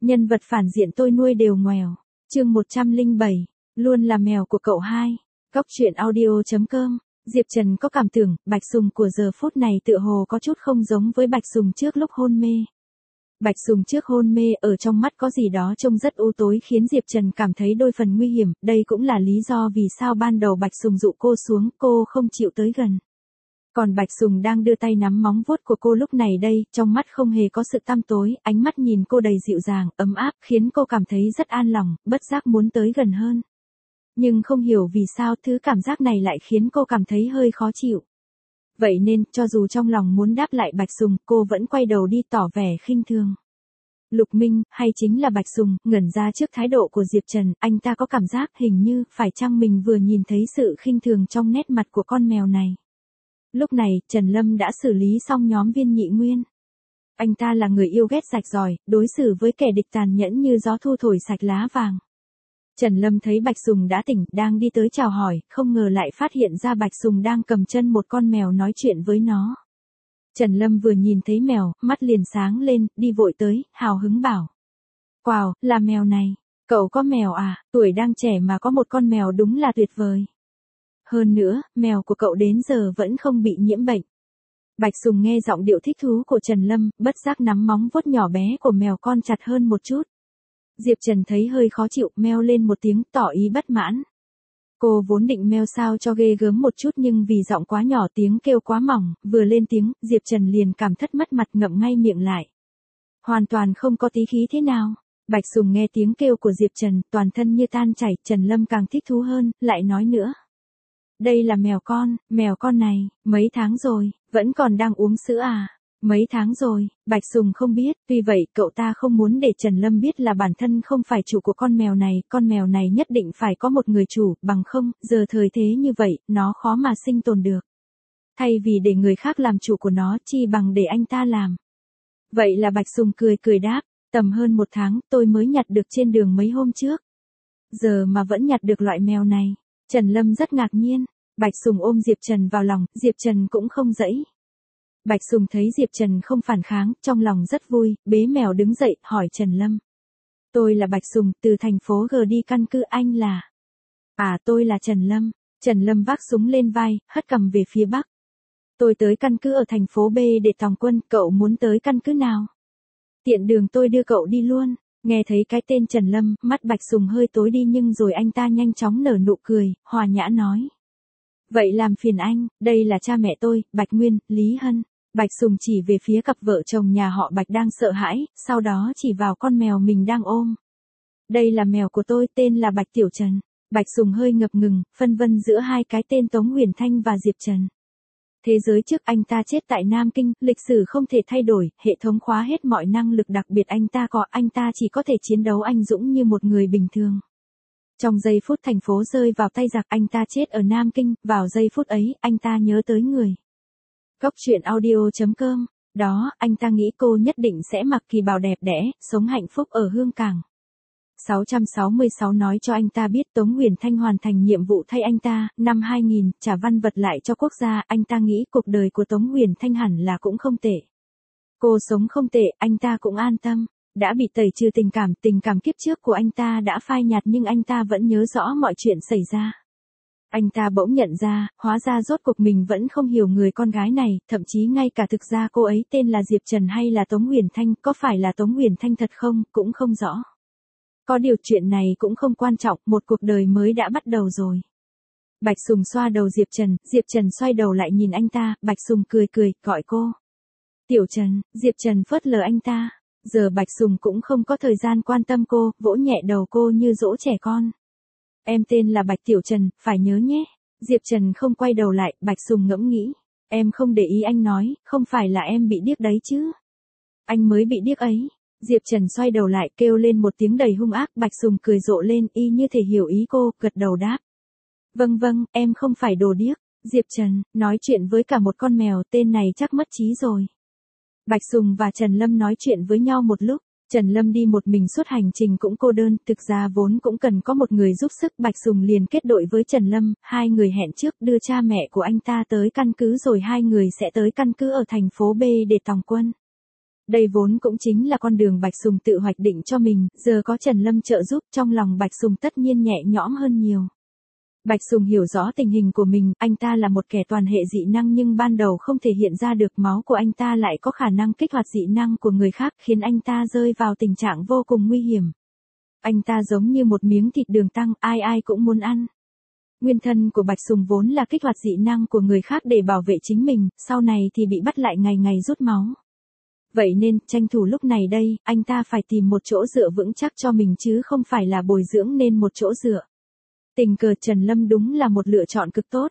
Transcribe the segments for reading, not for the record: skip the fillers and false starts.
Nhân vật phản diện tôi nuôi đều ngoèo. Chương 107. Luôn là mèo của cậu hai. Góc truyện audio.com. Diệp Trần có cảm tưởng, Bạch Sùng của giờ phút này tựa hồ có chút không giống với Bạch Sùng trước lúc hôn mê. Bạch Sùng trước hôn mê ở trong mắt có gì đó trông rất u tối khiến Diệp Trần cảm thấy đôi phần nguy hiểm, đây cũng là lý do vì sao ban đầu Bạch Sùng dụ cô xuống, cô không chịu tới gần. Còn Bạch Sùng đang đưa tay nắm móng vuốt của cô lúc này đây, trong mắt không hề có sự tăm tối, ánh mắt nhìn cô đầy dịu dàng, ấm áp, khiến cô cảm thấy rất an lòng, bất giác muốn tới gần hơn. Nhưng không hiểu vì sao thứ cảm giác này lại khiến cô cảm thấy hơi khó chịu. Vậy nên, cho dù trong lòng muốn đáp lại Bạch Sùng, cô vẫn quay đầu đi tỏ vẻ khinh thường. Lục Minh, hay chính là Bạch Sùng, ngẩn ra trước thái độ của Diệp Trần, anh ta có cảm giác hình như, phải chăng mình vừa nhìn thấy sự khinh thường trong nét mặt của con mèo này. Lúc này, Trần Lâm đã xử lý xong nhóm Viên Nhị Nguyên. Anh ta là người yêu ghét rạch ròi, đối xử với kẻ địch tàn nhẫn như gió thu thổi sạch lá vàng. Trần Lâm thấy Bạch Sùng đã tỉnh, đang đi tới chào hỏi, không ngờ lại phát hiện ra Bạch Sùng đang cầm chân một con mèo nói chuyện với nó. Trần Lâm vừa nhìn thấy mèo, mắt liền sáng lên, đi vội tới, hào hứng bảo. Wow, là mèo này. Cậu có mèo à, tuổi đang trẻ mà có một con mèo đúng là tuyệt vời. Hơn nữa, mèo của cậu đến giờ vẫn không bị nhiễm bệnh. Bạch Sùng nghe giọng điệu thích thú của Trần Lâm, bất giác nắm móng vuốt nhỏ bé của mèo con chặt hơn một chút. Diệp Trần thấy hơi khó chịu, meo lên một tiếng tỏ ý bất mãn. Cô vốn định meo sao cho ghê gớm một chút nhưng vì giọng quá nhỏ tiếng kêu quá mỏng, vừa lên tiếng, Diệp Trần liền cảm thất mất mặt ngậm ngay miệng lại. Hoàn toàn không có tí khí thế nào. Bạch Sùng nghe tiếng kêu của Diệp Trần, toàn thân như tan chảy, Trần Lâm càng thích thú hơn, lại nói nữa. Đây là mèo con này, mấy tháng rồi, vẫn còn đang uống sữa à? Mấy tháng rồi, Bạch Sùng không biết, tuy vậy cậu ta không muốn để Trần Lâm biết là bản thân không phải chủ của con mèo này nhất định phải có một người chủ, bằng không, giờ thời thế như vậy, nó khó mà sinh tồn được. Thay vì để người khác làm chủ của nó, chi bằng để anh ta làm. Vậy là Bạch Sùng cười đáp, tầm hơn một tháng, tôi mới nhặt được trên đường mấy hôm trước. Giờ mà vẫn nhặt được loại mèo này. Trần Lâm rất ngạc nhiên, Bạch Sùng ôm Diệp Trần vào lòng, Diệp Trần cũng không dãy. Bạch Sùng thấy Diệp Trần không phản kháng, trong lòng rất vui, bế mèo đứng dậy, hỏi Trần Lâm. Tôi là Bạch Sùng, từ thành phố G đi căn cứ, anh là? À, tôi là Trần Lâm. Trần Lâm vác súng lên vai, hất cằm về phía bắc. Tôi tới căn cứ ở thành phố B để tòng quân, cậu muốn tới căn cứ nào? Tiện đường tôi đưa cậu đi luôn. Nghe thấy cái tên Trần Lâm, mắt Bạch Sùng hơi tối đi nhưng rồi anh ta nhanh chóng nở nụ cười, hòa nhã nói. Vậy làm phiền anh, đây là cha mẹ tôi, Bạch Nguyên, Lý Hân. Bạch Sùng chỉ về phía cặp vợ chồng nhà họ Bạch đang sợ hãi, sau đó chỉ vào con mèo mình đang ôm. Đây là mèo của tôi, tên là Bạch Tiểu Trần. Bạch Sùng hơi ngập ngừng, phân vân giữa hai cái tên Tống Huyền Thanh và Diệp Trần. Thế giới trước anh ta chết tại Nam Kinh, lịch sử không thể thay đổi, hệ thống khóa hết mọi năng lực đặc biệt anh ta chỉ có thể chiến đấu anh dũng như một người bình thường. Trong giây phút thành phố rơi vào tay giặc anh ta chết ở Nam Kinh, vào giây phút ấy, anh ta nhớ tới người. Góc truyện audio.com, đó, anh ta nghĩ cô nhất định sẽ mặc kỳ bào đẹp đẽ, sống hạnh phúc ở Hương Cảng. 666 nói cho anh ta biết Tống Huyền Thanh hoàn thành nhiệm vụ thay anh ta, năm 2000, trả văn vật lại cho quốc gia, anh ta nghĩ cuộc đời của Tống Huyền Thanh hẳn là cũng không tệ. Cô sống không tệ, anh ta cũng an tâm, đã bị tẩy trừ tình cảm kiếp trước của anh ta đã phai nhạt nhưng anh ta vẫn nhớ rõ mọi chuyện xảy ra. Anh ta bỗng nhận ra, hóa ra rốt cuộc mình vẫn không hiểu người con gái này, thậm chí ngay cả thực ra cô ấy tên là Diệp Trần hay là Tống Huyền Thanh, có phải là Tống Huyền Thanh thật không, cũng không rõ. Có điều chuyện này cũng không quan trọng, một cuộc đời mới đã bắt đầu rồi. Bạch Sùng xoa đầu Diệp Trần xoay đầu lại nhìn anh ta, Bạch Sùng cười, gọi cô. Tiểu Trần, Diệp Trần phớt lờ anh ta. Giờ Bạch Sùng cũng không có thời gian quan tâm cô, vỗ nhẹ đầu cô như dỗ trẻ con. Em tên là Bạch Tiểu Trần, phải nhớ nhé. Diệp Trần không quay đầu lại, Bạch Sùng ngẫm nghĩ. Em không để ý anh nói, không phải là em bị điếc đấy chứ. Anh mới bị điếc ấy. Diệp Trần xoay đầu lại kêu lên một tiếng đầy hung ác, Bạch Sùng cười rộ lên y như thể hiểu ý cô, gật đầu đáp. Vâng, em không phải đồ điếc. Diệp Trần, nói chuyện với cả một con mèo, tên này chắc mất trí rồi. Bạch Sùng và Trần Lâm nói chuyện với nhau một lúc. Trần Lâm đi một mình suốt hành trình cũng cô đơn, thực ra vốn cũng cần có một người giúp sức, Bạch Sùng liền kết đội với Trần Lâm, hai người hẹn trước đưa cha mẹ của anh ta tới căn cứ rồi hai người sẽ tới căn cứ ở thành phố B để tòng quân. Đây vốn cũng chính là con đường Bạch Sùng tự hoạch định cho mình, giờ có Trần Lâm trợ giúp, trong lòng Bạch Sùng tất nhiên nhẹ nhõm hơn nhiều. Bạch Sùng hiểu rõ tình hình của mình, anh ta là một kẻ toàn hệ dị năng nhưng ban đầu không thể hiện ra được, máu của anh ta lại có khả năng kích hoạt dị năng của người khác, khiến anh ta rơi vào tình trạng vô cùng nguy hiểm. Anh ta giống như một miếng thịt đường tăng, ai ai cũng muốn ăn. Nguyên thân của Bạch Sùng vốn là kích hoạt dị năng của người khác để bảo vệ chính mình, sau này thì bị bắt lại ngày ngày rút máu. Vậy nên, tranh thủ lúc này đây, anh ta phải tìm một chỗ dựa vững chắc cho mình chứ không phải là bồi dưỡng nên một chỗ dựa. Tình cờ Trần Lâm đúng là một lựa chọn cực tốt.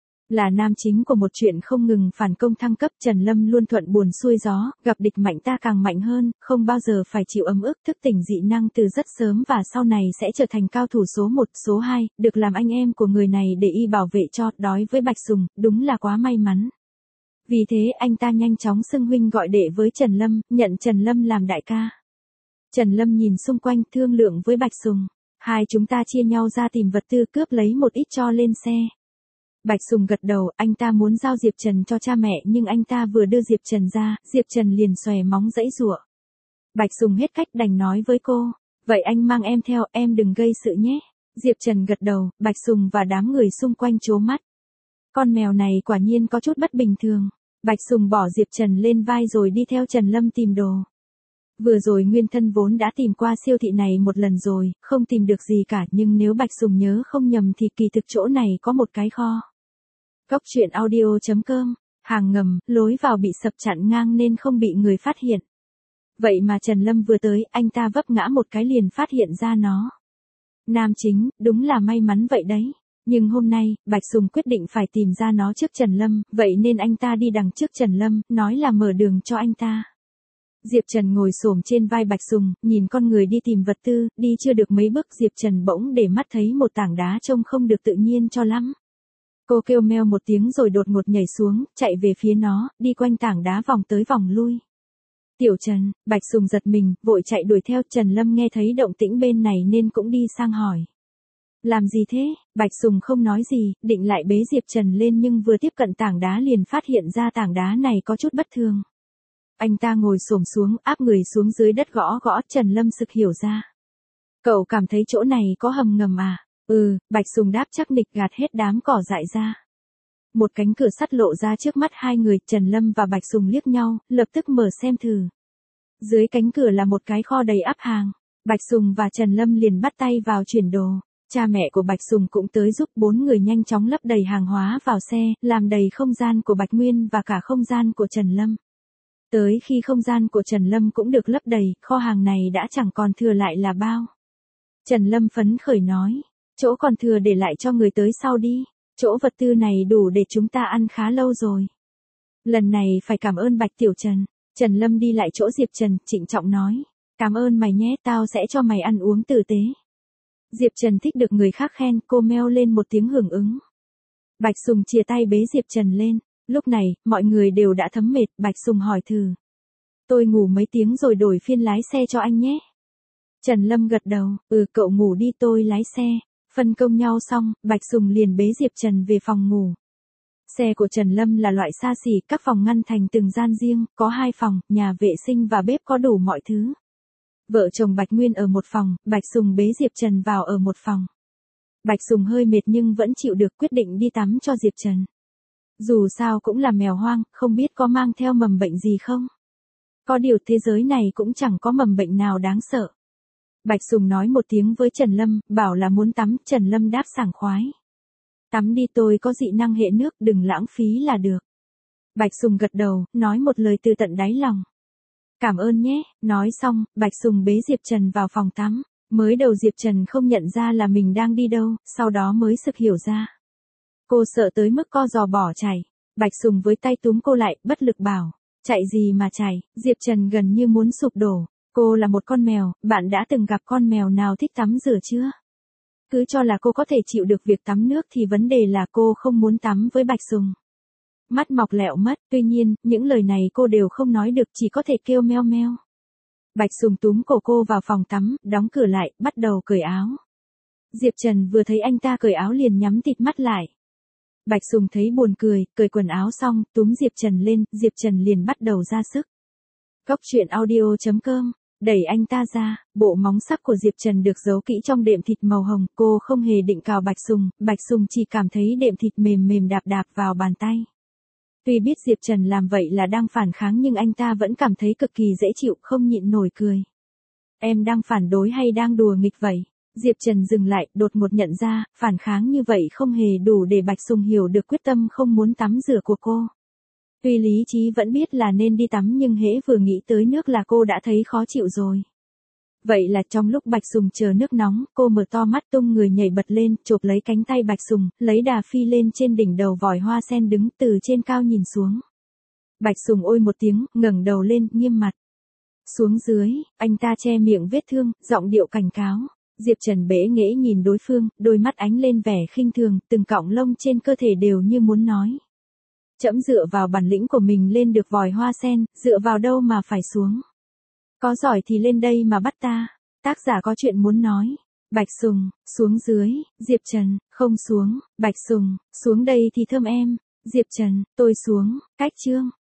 Là nam chính của một chuyện không ngừng phản công thăng cấp, Trần Lâm luôn thuận buồm xuôi gió, gặp địch mạnh ta càng mạnh hơn, không bao giờ phải chịu ấm ức, thức tỉnh dị năng từ rất sớm và sau này sẽ trở thành cao thủ số 1, số 2, được làm anh em của người này để y bảo vệ cho, đối với Bạch Sùng, đúng là quá may mắn. Vì thế anh ta nhanh chóng xưng huynh gọi đệ với Trần Lâm, nhận Trần Lâm làm đại ca. Trần Lâm nhìn xung quanh thương lượng với Bạch Sùng. Hai chúng ta chia nhau ra tìm vật tư cướp lấy một ít cho lên xe. Bạch Sùng gật đầu, anh ta muốn giao Diệp Trần cho cha mẹ nhưng anh ta vừa đưa Diệp Trần ra, Diệp Trần liền xòe móng giãy giụa. Bạch Sùng hết cách đành nói với cô, vậy anh mang em theo, em đừng gây sự nhé. Diệp Trần gật đầu, Bạch Sùng và đám người xung quanh trố mắt. Con mèo này quả nhiên có chút bất bình thường. Bạch Sùng bỏ Diệp Trần lên vai rồi đi theo Trần Lâm tìm đồ. Vừa rồi Nguyên thân vốn đã tìm qua siêu thị này một lần rồi, không tìm được gì cả, nhưng nếu Bạch Sùng nhớ không nhầm thì kỳ thực chỗ này có một cái kho. Góc truyện audio.com, hàng ngầm, lối vào bị sập chặn ngang nên không bị người phát hiện. Vậy mà Trần Lâm vừa tới, anh ta vấp ngã một cái liền phát hiện ra nó. Nam chính, đúng là may mắn vậy đấy. Nhưng hôm nay, Bạch Sùng quyết định phải tìm ra nó trước Trần Lâm, vậy nên anh ta đi đằng trước Trần Lâm, nói là mở đường cho anh ta. Diệp Trần ngồi xổm trên vai Bạch Sùng, nhìn con người đi tìm vật tư, đi chưa được mấy bước Diệp Trần bỗng để mắt thấy một tảng đá trông không được tự nhiên cho lắm. Cô kêu meo một tiếng rồi đột ngột nhảy xuống, chạy về phía nó, đi quanh tảng đá vòng tới vòng lui. Tiểu Trần, Bạch Sùng giật mình, vội chạy đuổi theo. Trần Lâm nghe thấy động tĩnh bên này nên cũng đi sang hỏi. Làm gì thế? Bạch Sùng không nói gì, định lại bế Diệp Trần lên nhưng vừa tiếp cận tảng đá liền phát hiện ra tảng đá này có chút bất thường. Anh ta ngồi xổm xuống, áp người xuống dưới đất gõ gõ, Trần Lâm sực hiểu ra. Cậu cảm thấy chỗ này có hầm ngầm à? Bạch Sùng đáp chắc nịch, gạt hết đám cỏ dại ra. Một cánh cửa sắt lộ ra trước mắt hai người, Trần Lâm và Bạch Sùng liếc nhau, lập tức mở xem thử. Dưới cánh cửa là một cái kho đầy ắp hàng. Bạch Sùng và Trần Lâm liền bắt tay vào chuyển đồ. Cha mẹ của Bạch Sùng cũng tới giúp, 4 người nhanh chóng lấp đầy hàng hóa vào xe, làm đầy không gian của Bạch Nguyên và cả không gian của Trần Lâm. Tới khi không gian của Trần Lâm cũng được lấp đầy, kho hàng này đã chẳng còn thừa lại là bao. Trần Lâm phấn khởi nói, chỗ còn thừa để lại cho người tới sau đi, chỗ vật tư này đủ để chúng ta ăn khá lâu rồi. Lần này phải cảm ơn Bạch Tiểu Trần. Trần Lâm đi lại chỗ Diệp Trần, trịnh trọng nói, cảm ơn mày nhé, tao sẽ cho mày ăn uống tử tế. Diệp Trần thích được người khác khen, cô meo lên một tiếng hưởng ứng. Bạch Sùng chìa tay bế Diệp Trần lên. Lúc này, mọi người đều đã thấm mệt, Bạch Sùng hỏi thử. Tôi ngủ mấy tiếng rồi đổi phiên lái xe cho anh nhé. Trần Lâm gật đầu, cậu ngủ đi tôi lái xe. Phân công nhau xong, Bạch Sùng liền bế Diệp Trần về phòng ngủ. Xe của Trần Lâm là loại xa xỉ, các phòng ngăn thành từng gian riêng, có 2 phòng, nhà vệ sinh và bếp có đủ mọi thứ. Vợ chồng Bạch Nguyên ở một phòng, Bạch Sùng bế Diệp Trần vào ở một phòng. Bạch Sùng hơi mệt nhưng vẫn chịu được, quyết định đi tắm cho Diệp Trần. Dù sao cũng là mèo hoang, không biết có mang theo mầm bệnh gì không. Có điều thế giới này cũng chẳng có mầm bệnh nào đáng sợ. Bạch Sùng nói một tiếng với Trần Lâm, bảo là muốn tắm, Trần Lâm đáp sảng khoái. Tắm đi, tôi có dị năng hệ nước, đừng lãng phí là được. Bạch Sùng gật đầu, nói một lời từ tận đáy lòng. Cảm ơn nhé, nói xong, Bạch Sùng bế Diệp Trần vào phòng tắm. Mới đầu Diệp Trần không nhận ra là mình đang đi đâu, sau đó mới sực hiểu ra. Cô sợ tới mức co giò bỏ chạy. Bạch Sùng với tay túm cô lại, bất lực bảo. Chạy gì mà chạy, Diệp Trần gần như muốn sụp đổ. Cô là một con mèo, bạn đã từng gặp con mèo nào thích tắm rửa chưa? Cứ cho là cô có thể chịu được việc tắm nước thì vấn đề là cô không muốn tắm với Bạch Sùng. Mắt mọc lẹo mất, tuy nhiên, những lời này cô đều không nói được, chỉ có thể kêu meo meo. Bạch Sùng túm cổ cô vào phòng tắm, đóng cửa lại, bắt đầu cởi áo. Diệp Trần vừa thấy anh ta cởi áo liền nhắm tịt mắt lại. Bạch Sùng thấy buồn cười, cởi quần áo xong, túm Diệp Trần lên, Diệp Trần liền bắt đầu ra sức. Cóc truyện audio.com. Đẩy anh ta ra, bộ móng sắc của Diệp Trần được giấu kỹ trong đệm thịt màu hồng, cô không hề định cào Bạch Sùng chỉ cảm thấy đệm thịt mềm mềm đạp đạp vào bàn tay. Tuy biết Diệp Trần làm vậy là đang phản kháng nhưng anh ta vẫn cảm thấy cực kỳ dễ chịu, không nhịn nổi cười. Em đang phản đối hay đang đùa nghịch vậy? Diệp Trần dừng lại, đột ngột nhận ra, phản kháng như vậy không hề đủ để Bạch Sùng hiểu được quyết tâm không muốn tắm rửa của cô. Tuy lý trí vẫn biết là nên đi tắm nhưng hễ vừa nghĩ tới nước là cô đã thấy khó chịu rồi. Vậy là trong lúc Bạch Sùng chờ nước nóng, cô mở to mắt tung người nhảy bật lên, chộp lấy cánh tay Bạch Sùng, lấy đà phi lên trên đỉnh đầu vòi hoa sen đứng từ trên cao nhìn xuống. Bạch Sùng ôi một tiếng, ngẩng đầu lên, nghiêm mặt. Xuống dưới, anh ta che miệng vết thương, giọng điệu cảnh cáo. Diệp Trần bẽ nghễ nhìn đối phương, đôi mắt ánh lên vẻ khinh thường, từng cọng lông trên cơ thể đều như muốn nói. Trẫm dựa vào bản lĩnh của mình lên được vòi hoa sen, dựa vào đâu mà phải xuống. Có giỏi thì lên đây mà bắt ta. Tác giả có chuyện muốn nói. Bạch Sùng, xuống dưới. Diệp Trần, không xuống. Bạch Sùng, xuống đây thì thơm em. Diệp Trần, tôi xuống. Cách chương.